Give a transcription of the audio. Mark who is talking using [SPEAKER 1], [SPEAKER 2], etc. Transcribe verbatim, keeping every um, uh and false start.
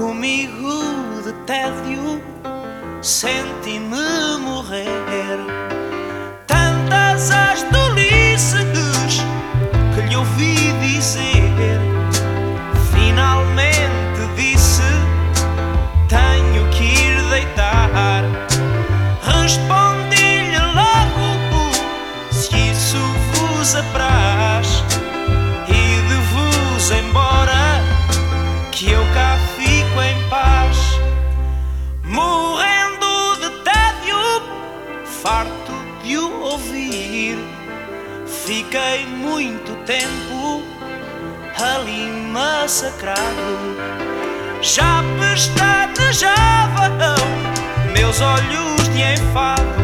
[SPEAKER 1] Comigo de tédio senti-me morrer. Tantas as tolices que lhe ouvi dizer, finalmente disse: tenho que ir deitar. Respondi-lhe logo: se isso vos apraz, ide-vos embora, que eu cá fico em paz. Morrendo de tédio, farto de o ouvir, fiquei muito tempo ali massacrado. Já pestanejavam meus olhos de enfado